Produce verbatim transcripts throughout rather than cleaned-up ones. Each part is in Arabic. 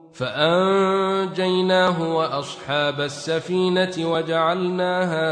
فأنجيناه وأصحاب السفينة وجعلناها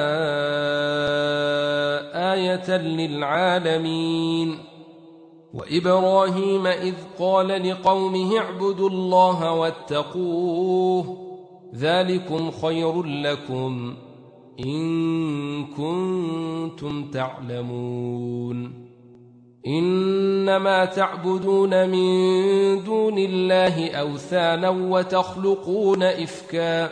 آية للعالمين. وإبراهيم إذ قال لقومه اعبدوا الله واتقوه ذلكم خير لكم إن كنتم تعلمون. إنما تعبدون من دون الله أوثانا وتخلقون إفكا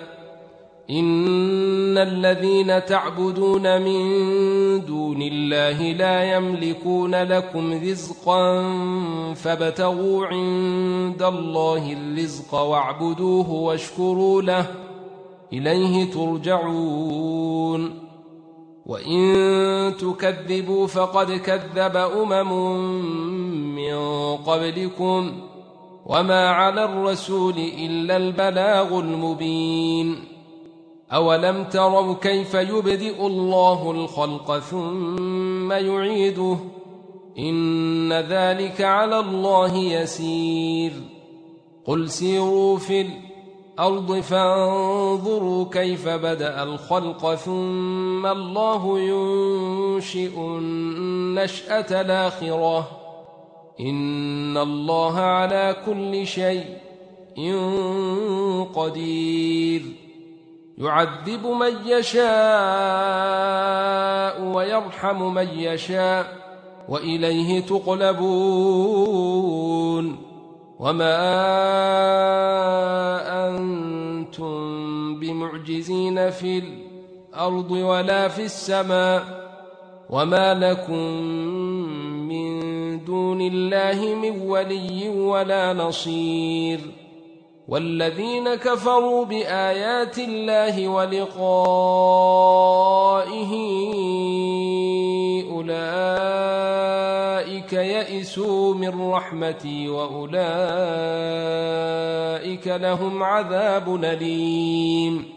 إن الذين تعبدون من دون الله لا يملكون لكم رزقا فابتغوا عند الله الرزق واعبدوه واشكروا له إليه ترجعون. وإن تكذبوا فقد كذب أمم من قبلكم وما على الرسول إلا البلاغ المبين. أولم تروا كيف يبدئ الله الخلق ثم يعيده إن ذلك على الله يسير. قل سيروا في الأرض فانظروا كيف بدأ الخلق ثم الله ينشئ النشأة الآخرة إن الله على كل شيء قدير. يعذب من يشاء ويرحم من يشاء وإليه تقلبون. وما أنتم بمعجزين في الأرض ولا في السماء وما لكم من دون الله من ولي ولا نصير. والذين كفروا بآيات الله ولقائه أولئك يئسوا من رحمتي وأولئك لهم عذاب أليم.